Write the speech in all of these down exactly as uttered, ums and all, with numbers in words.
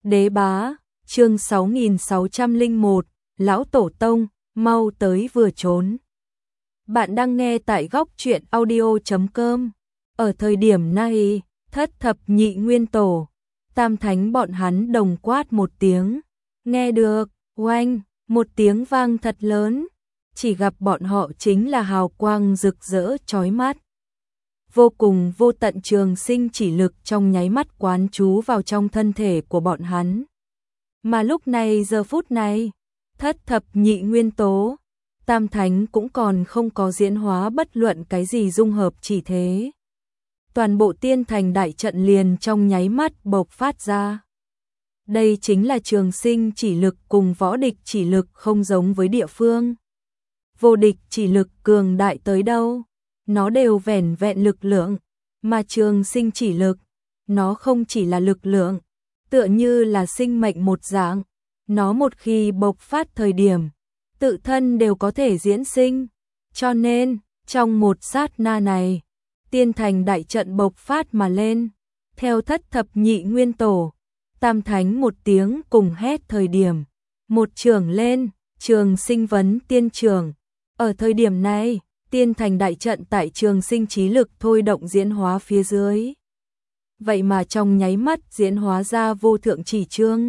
Đế bá, chương sáu nghìn sáu trăm lẻ một, Lão Tổ Tông, mau tới vừa trốn. Bạn đang nghe tại góc truyện audio chấm com. Ở thời điểm này, thất thập nhị nguyên tổ, tam thánh bọn hắn đồng quát một tiếng. Nghe được, oanh, một tiếng vang thật lớn. Chỉ gặp bọn họ chính là hào quang rực rỡ chói mắt. Vô cùng vô tận trường sinh chỉ lực trong nháy mắt quán trú vào trong thân thể của bọn hắn. Mà lúc này giờ phút này, thất thập nhị nguyên tố, tam thánh cũng còn không có diễn hóa bất luận cái gì dung hợp chỉ thế. Toàn bộ tiên thành đại trận liền trong nháy mắt bộc phát ra. Đây chính là trường sinh chỉ lực cùng võ địch chỉ lực không giống với địa phương. Vô địch chỉ lực cường đại tới đâu, nó đều vẻn vẹn lực lượng, mà trường sinh chỉ lực, nó không chỉ là lực lượng, tựa như là sinh mệnh một dạng, nó một khi bộc phát thời điểm, tự thân đều có thể diễn sinh, cho nên, trong một sát na này, tiên thành đại trận bộc phát mà lên, theo thất thập nhị nguyên tổ, tam thánh một tiếng cùng hét thời điểm, một trường lên, trường sinh vấn tiên trường, ở thời điểm này, tiên thành đại trận tại trường sinh trí lực thôi động diễn hóa phía dưới. Vậy mà trong nháy mắt diễn hóa ra vô thượng chỉ chương,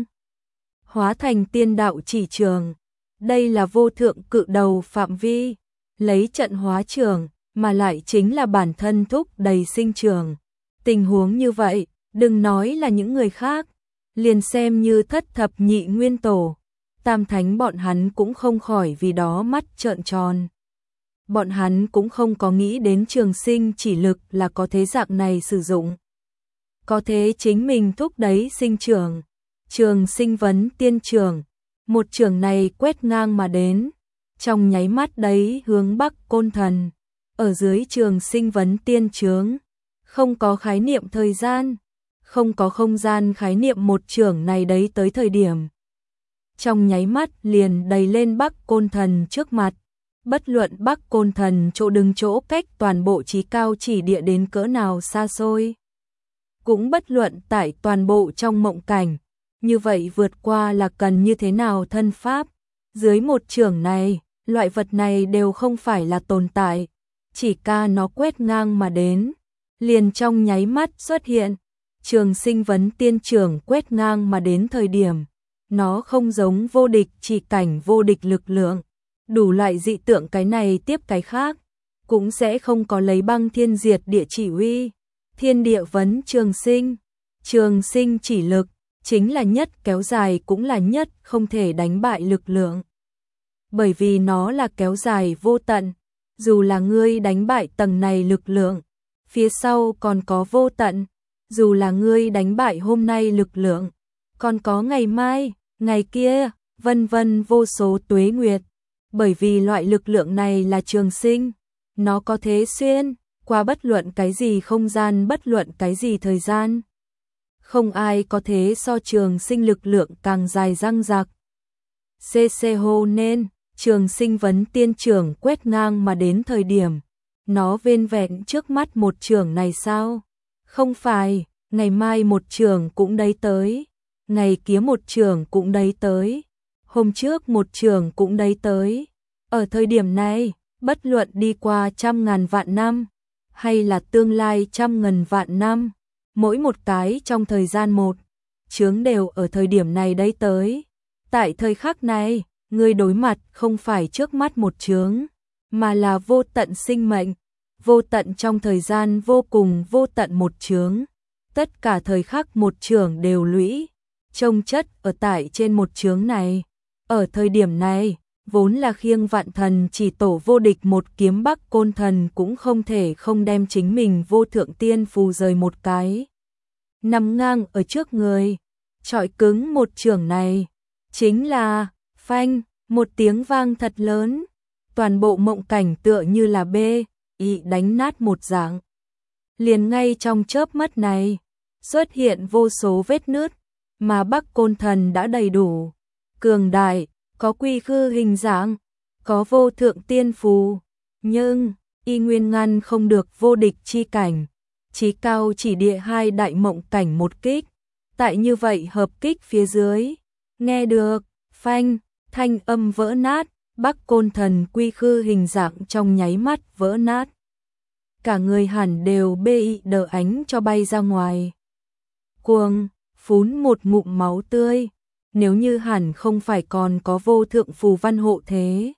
hóa thành tiên đạo chỉ trường. Đây là vô thượng cự đầu phạm vi, lấy trận hóa trường, mà lại chính là bản thân thúc đầy sinh trường. Tình huống như vậy, đừng nói là những người khác, liền xem như thất thập nhị nguyên tổ, tam thánh bọn hắn cũng không khỏi vì đó mắt trợn tròn. Bọn hắn cũng không có nghĩ đến trường sinh chỉ lực là có thế dạng này sử dụng. Có thế chính mình thúc đẩy sinh trường, trường sinh vấn tiên trường, một trường này quét ngang mà đến, trong nháy mắt đấy hướng Bắc Côn Thần, ở dưới trường sinh vấn tiên chướng, không có khái niệm thời gian, không có không gian khái niệm một trường này đấy tới thời điểm. Trong nháy mắt liền đầy lên Bắc Côn Thần trước mặt. Bất luận Bắc Côn Thần chỗ đứng chỗ cách toàn bộ chí cao chỉ địa đến cỡ nào xa xôi. Cũng bất luận tại toàn bộ trong mộng cảnh, như vậy vượt qua là cần như thế nào thân pháp. Dưới một trường này, loại vật này đều không phải là tồn tại, chỉ ca nó quét ngang mà đến. Liền trong nháy mắt xuất hiện, trường sinh vấn tiên trường quét ngang mà đến thời điểm. Nó không giống vô địch chỉ cảnh vô địch lực lượng. Đủ loại dị tượng cái này tiếp cái khác, cũng sẽ không có lấy băng thiên diệt địa chỉ huy. Thiên địa vấn trường sinh, trường sinh chỉ lực, chính là nhất kéo dài cũng là nhất không thể đánh bại lực lượng. Bởi vì nó là kéo dài vô tận, dù là ngươi đánh bại tầng này lực lượng, phía sau còn có vô tận, dù là ngươi đánh bại hôm nay lực lượng, còn có ngày mai, ngày kia, vân vân vô số tuế nguyệt. Bởi vì loại lực lượng này là trường sinh, nó có thể xuyên qua bất luận cái gì không gian, bất luận cái gì thời gian. Không ai có thể so trường sinh lực lượng càng dài răng rạc. xê xê hô nên, trường sinh vấn tiên trường quét ngang mà đến thời điểm. Nó vên vẹn trước mắt một trường này sao? Không phải, ngày mai một trường cũng đấy tới. Ngày kia một trường cũng đấy tới. Hôm trước một trường cũng đấy tới. Ở thời điểm này, bất luận đi qua trăm ngàn vạn năm, hay là tương lai trăm ngàn vạn năm, mỗi một cái trong thời gian một, chướng đều ở thời điểm này đấy tới. Tại thời khắc này, người đối mặt không phải trước mắt một chướng, mà là vô tận sinh mệnh, vô tận trong thời gian vô cùng vô tận một chướng. Tất cả thời khắc một chướng đều lũy, trông chất ở tại trên một chướng này. Ở thời điểm này, vốn là khiêng vạn thần chỉ tổ vô địch một kiếm Bắc Côn Thần cũng không thể không đem chính mình vô thượng tiên phù rời một cái. Nằm ngang ở trước người, trọi cứng một trường này, chính là, phanh, một tiếng vang thật lớn, toàn bộ mộng cảnh tựa như là bê, ý đánh nát một dạng. Liền ngay trong chớp mắt này, xuất hiện vô số vết nứt, mà Bắc Côn Thần đã đầy đủ, cường đại, có quy khư hình dạng, có vô thượng tiên phù, nhưng y nguyên ngăn không được vô địch chi cảnh, chí cao chỉ địa hai đại mộng cảnh một kích, Tại như vậy hợp kích phía dưới, nghe được, phanh, thanh âm vỡ nát, Bắc Côn Thần quy khư hình dạng trong nháy mắt vỡ nát. Cả người hẳn đều bị đờ ánh cho bay ra ngoài. Cuồng, phún một ngụm máu tươi, nếu như hẳn không phải còn có vô thượng phù văn hộ thế.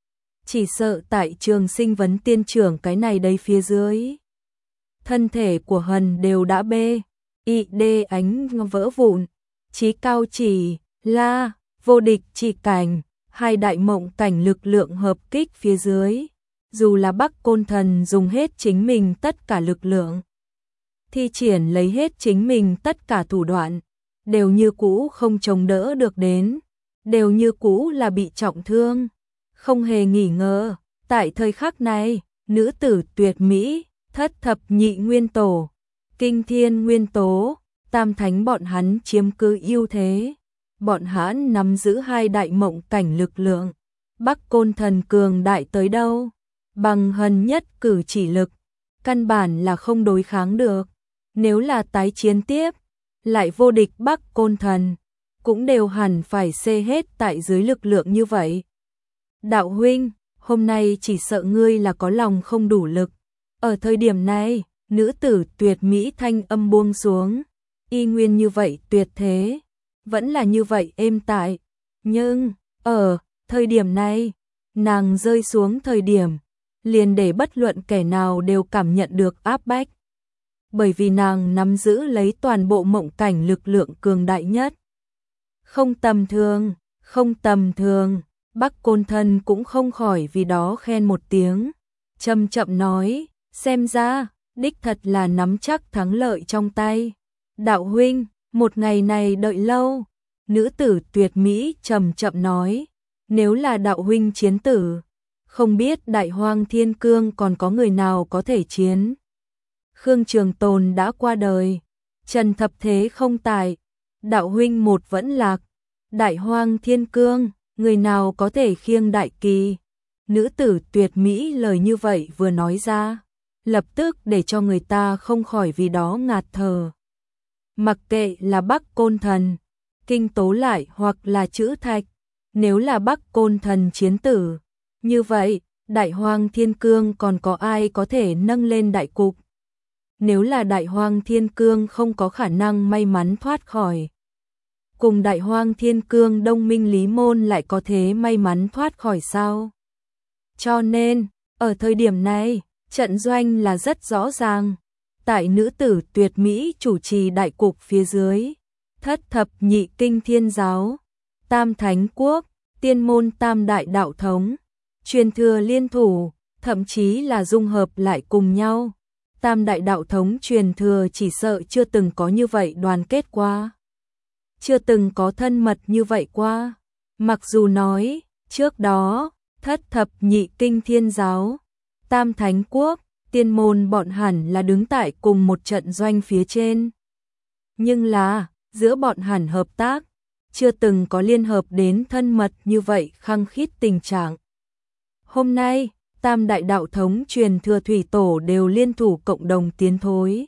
Chỉ sợ tại Trường Sinh Vấn Tiên trưởng cái này đây phía dưới. Thân thể của hần đều đã bê, y đê ánh vỡ vụn, chí cao chỉ, la, vô địch chỉ cảnh, hai đại mộng cảnh lực lượng hợp kích phía dưới. Dù là Bắc Côn Thần dùng hết chính mình tất cả lực lượng, thi triển lấy hết chính mình tất cả thủ đoạn, đều như cũ không chống đỡ được đến, đều như cũ là bị trọng thương, không hề nghỉ ngờ. Tại thời khắc này, nữ tử tuyệt mỹ, thất thập nhị nguyên tổ, kinh thiên nguyên tố, tam thánh bọn hắn chiếm cứ ưu thế. Bọn hắn nắm giữ hai đại mộng cảnh lực lượng. Bắc Côn Thần cường đại tới đâu, bằng hần nhất cử chỉ lực, căn bản là không đối kháng được. Nếu là tái chiến tiếp, lại vô địch Bắc Côn Thần, cũng đều hẳn phải xê hết tại dưới lực lượng như vậy. Đạo huynh, hôm nay chỉ sợ ngươi là có lòng không đủ lực. Ở thời điểm này, nữ tử tuyệt mỹ thanh âm buông xuống, y nguyên như vậy tuyệt thế, vẫn là như vậy êm tại. Nhưng, ở thời điểm này, nàng rơi xuống thời điểm, liền để bất luận kẻ nào đều cảm nhận được áp bách. Bởi vì nàng nắm giữ lấy toàn bộ mộng cảnh lực lượng cường đại nhất. Không tầm thường, không tầm thường, Bắc Côn Thần cũng không khỏi vì đó khen một tiếng. Chậm chậm nói, xem ra, đích thật là nắm chắc thắng lợi trong tay. Đạo huynh, một ngày này đợi lâu. Nữ tử tuyệt mỹ chậm chậm nói, nếu là đạo huynh chiến tử, không biết Đại Hoang Thiên Cương còn có người nào có thể chiến. Khương Trường Tồn đã qua đời, Trần Thập Thế không tại, đạo huynh một vẫn lạc, Đại Hoang Thiên Cương, người nào có thể khiêng đại kỳ. Nữ tử tuyệt mỹ lời như vậy vừa nói ra, lập tức để cho người ta không khỏi vì đó ngạt thở. Mặc kệ là Bắc Côn Thần, Kinh Tố Lại hoặc là Chữ Thạch, nếu là Bắc Côn Thần chiến tử, như vậy, Đại Hoang Thiên Cương còn có ai có thể nâng lên đại cục? Nếu là Đại Hoang Thiên Cương không có khả năng may mắn thoát khỏi, cùng Đại Hoang Thiên Cương Đông Minh Lý Môn lại có thế may mắn thoát khỏi sao? Cho nên, ở thời điểm này, trận doanh là rất rõ ràng. Tại nữ tử tuyệt mỹ chủ trì đại cục phía dưới, thất thập nhị kinh thiên giáo, tam thánh quốc, tiên môn tam đại đạo thống, truyền thừa liên thủ, thậm chí là dung hợp lại cùng nhau. Tam đại đạo thống truyền thừa chỉ sợ chưa từng có như vậy đoàn kết qua. Chưa từng có thân mật như vậy qua. Mặc dù nói, trước đó, thất thập nhị kinh thiên giáo, tam thánh quốc, tiên môn bọn hẳn là đứng tại cùng một trận doanh phía trên. Nhưng là, giữa bọn hẳn hợp tác, chưa từng có liên hợp đến thân mật như vậy khăng khít tình trạng. Hôm nay, tam đại đạo thống truyền thừa thủy tổ đều liên thủ cộng đồng tiến thối.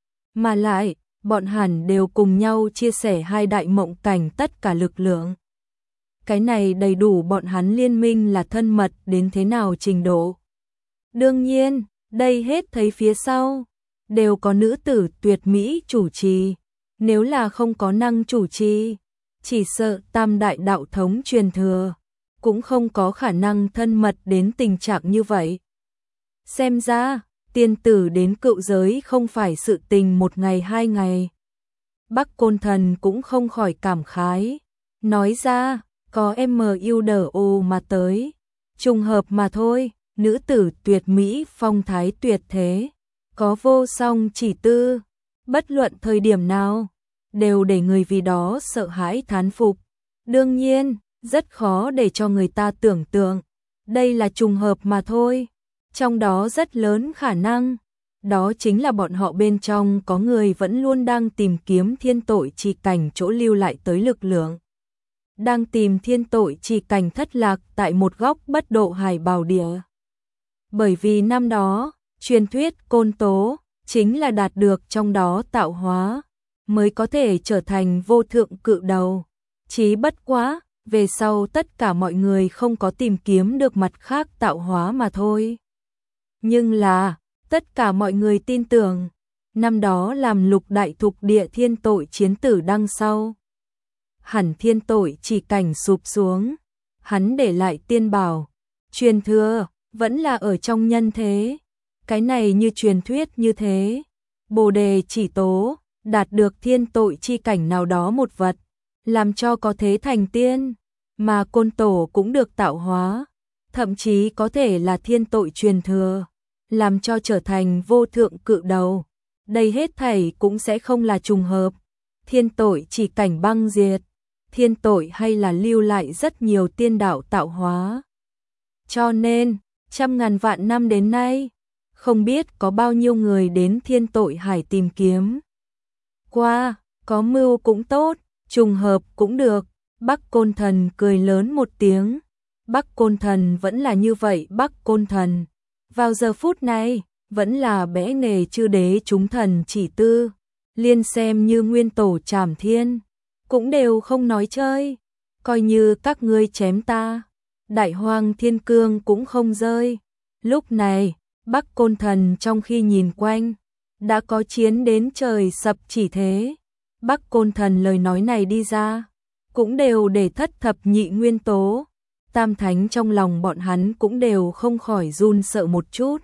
Mà lại, bọn hẳn đều cùng nhau chia sẻ hai đại mộng cảnh tất cả lực lượng. Cái này đầy đủ bọn hắn liên minh là thân mật đến thế nào trình độ. Đương nhiên, đây hết thấy phía sau, đều có nữ tử tuyệt mỹ chủ trì. Nếu là không có năng chủ trì, chỉ sợ tam đại đạo thống truyền thừa, cũng không có khả năng thân mật đến tình trạng như vậy. Xem ra, tiên tử đến cựu giới không phải sự tình một ngày hai ngày. Bắc Côn Thần cũng không khỏi cảm khái, nói ra, có em yêu đờ ô mà tới, trùng hợp mà thôi. Nữ tử tuyệt mỹ phong thái tuyệt thế, có vô song chỉ tư, bất luận thời điểm nào, đều để người vì đó sợ hãi thán phục. Đương nhiên, rất khó để cho người ta tưởng tượng, đây là trùng hợp mà thôi. Trong đó rất lớn khả năng, đó chính là bọn họ bên trong có người vẫn luôn đang tìm kiếm thiên tội trì cảnh chỗ lưu lại tới lực lượng. Đang tìm thiên tội trì cảnh thất lạc tại một góc bất độ hải bào địa. Bởi vì năm đó, truyền thuyết Côn Tố chính là đạt được trong đó tạo hóa, mới có thể trở thành vô thượng cự đầu. Chí bất quá, về sau tất cả mọi người không có tìm kiếm được mặt khác tạo hóa mà thôi. Nhưng là, tất cả mọi người tin tưởng, năm đó làm lục đại thục địa thiên tội chiến tử đằng sau. Hẳn thiên tội chỉ cảnh sụp xuống, hắn để lại tiên bảo, truyền thừa, vẫn là ở trong nhân thế. Cái này như truyền thuyết như thế, Bồ đề chỉ tố, đạt được thiên tội chi cảnh nào đó một vật, làm cho có thế thành tiên, mà côn tổ cũng được tạo hóa, thậm chí có thể là thiên tội truyền thừa, làm cho trở thành vô thượng cự đầu. Đây hết thảy cũng sẽ không là trùng hợp, thiên tội chỉ cảnh băng diệt, thiên tội hay là lưu lại rất nhiều tiên đạo tạo hóa. Cho nên, trăm ngàn vạn năm đến nay, không biết có bao nhiêu người đến thiên tội hải tìm kiếm. Qua, có mưu cũng tốt, trùng hợp cũng được. Bắc Côn Thần cười lớn một tiếng. Bắc Côn Thần vẫn là như vậy, Bắc Côn Thần. Vào giờ phút này, vẫn là bẽ nghề chư đế chúng thần chỉ tư. Liên xem như nguyên tổ trảm thiên. Cũng đều không nói chơi. Coi như các ngươi chém ta. Đại Hoang Thiên Cương cũng không rơi. Lúc này, Bắc Côn Thần trong khi nhìn quanh, đã có chiến đến trời sập chỉ thế. Bắc Côn Thần lời nói này đi ra, cũng đều để thất thập nhị nguyên tố. Tam thánh trong lòng bọn hắn cũng đều không khỏi run sợ một chút.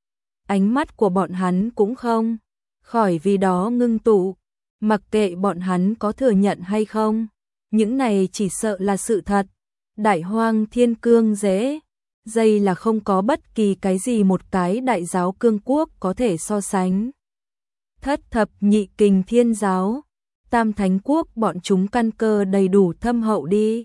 Ánh mắt của bọn hắn cũng không khỏi vì đó ngưng tụ, mặc kệ bọn hắn có thừa nhận hay không. Những này chỉ sợ là sự thật. Đại Hoang Thiên Cương dễ dây là không có bất kỳ cái gì một cái đại giáo cương quốc có thể so sánh. Thất thập nhị kình thiên giáo, tam thánh quốc bọn chúng căn cơ đầy đủ thâm hậu đi.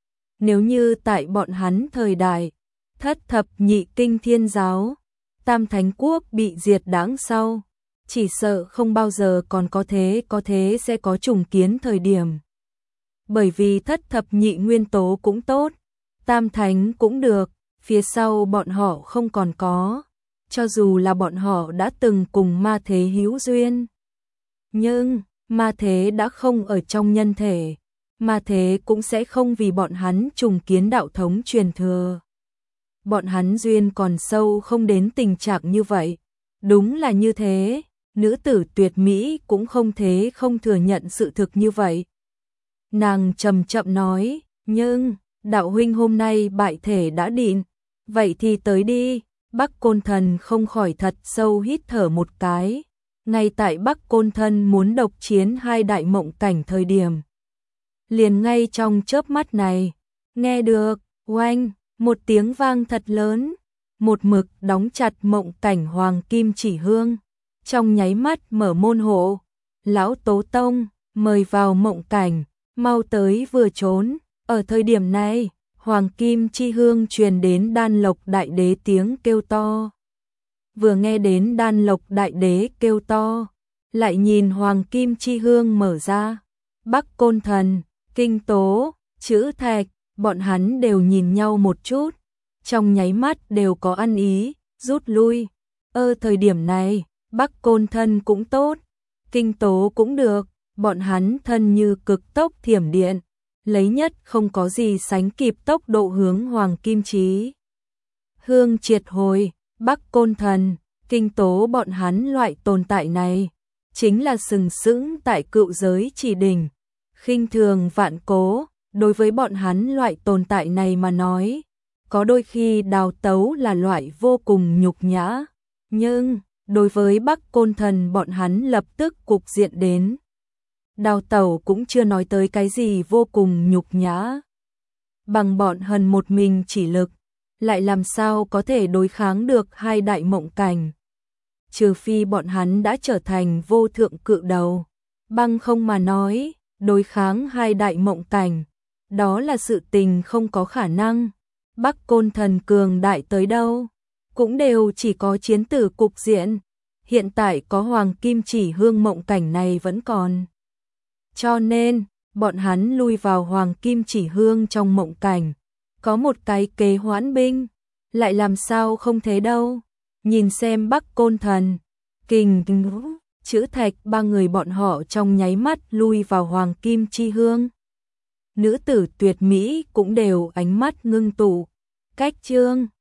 Nếu như tại bọn hắn thời đại, thất thập nhị kinh thiên giáo, tam thánh quốc bị diệt đáng sau, chỉ sợ không bao giờ còn có thế có thế sẽ có trùng kiến thời điểm. Bởi vì thất thập nhị nguyên tố cũng tốt, tam thánh cũng được, phía sau bọn họ không còn có, cho dù là bọn họ đã từng cùng ma thế hữu duyên. Nhưng, ma thế đã không ở trong nhân thể, ma thế cũng sẽ không vì bọn hắn trùng kiến đạo thống truyền thừa. Bọn hắn duyên còn sâu không đến tình trạng như vậy. Đúng là như thế, nữ tử tuyệt mỹ cũng không thế không thừa nhận sự thực như vậy. Nàng chậm chậm nói, nhưng, đạo huynh hôm nay bại thể đã định, vậy thì tới đi. Bắc Côn Thần không khỏi thật sâu hít thở một cái. Ngay tại Bắc Côn Thần muốn độc chiến hai đại mộng cảnh thời điểm, liền ngay trong chớp mắt này, nghe được, oanh, một tiếng vang thật lớn, một mực đóng chặt mộng cảnh hoàng kim chỉ hương, trong nháy mắt mở môn hộ. Lão Tố Tông, mời vào mộng cảnh, mau tới vừa trốn. Ở thời điểm này, hoàng kim chi hương truyền đến Đan Lộc Đại Đế tiếng kêu to. Vừa nghe đến Đan Lộc Đại Đế kêu to, lại nhìn hoàng kim chi hương mở ra. Bắc Côn Thần, Kinh Tố, Chữ Thạch, bọn hắn đều nhìn nhau một chút, trong nháy mắt đều có ăn ý, rút lui. Ơ thời điểm này, Bắc Côn Thần cũng tốt, Kinh Tố cũng được, bọn hắn thân như cực tốc thiểm điện, lấy nhất không có gì sánh kịp tốc độ hướng hoàng kim chí hương triệt hồi. Bắc Côn Thần, Kinh Tố bọn hắn loại tồn tại này, chính là sừng sững tại cựu giới chỉ đỉnh, khinh thường vạn cố. Đối với bọn hắn loại tồn tại này mà nói, có đôi khi đào tấu là loại vô cùng nhục nhã, nhưng đối với Bắc Côn Thần bọn hắn lập tức cục diện đến. Đào tẩu cũng chưa nói tới cái gì vô cùng nhục nhã. Bằng bọn hần một mình chỉ lực, lại làm sao có thể đối kháng được hai đại mộng cảnh. Trừ phi bọn hắn đã trở thành vô thượng cự đầu, bằng không mà nói, đối kháng hai đại mộng cảnh, đó là sự tình không có khả năng. Bắc Côn Thần cường đại tới đâu, cũng đều chỉ có chiến tử cục diện. Hiện tại có hoàng kim chỉ hương mộng cảnh này vẫn còn. Cho nên, bọn hắn lui vào hoàng kim chỉ hương trong mộng cảnh, có một cái kế hoãn binh, lại làm sao không thế đâu. Nhìn xem Bắc Côn Thần, Kinh chữ thạch, ba người bọn họ trong nháy mắt lui vào hoàng kim chi hương. Nữ tử tuyệt mỹ cũng đều ánh mắt ngưng tụ. Cách chương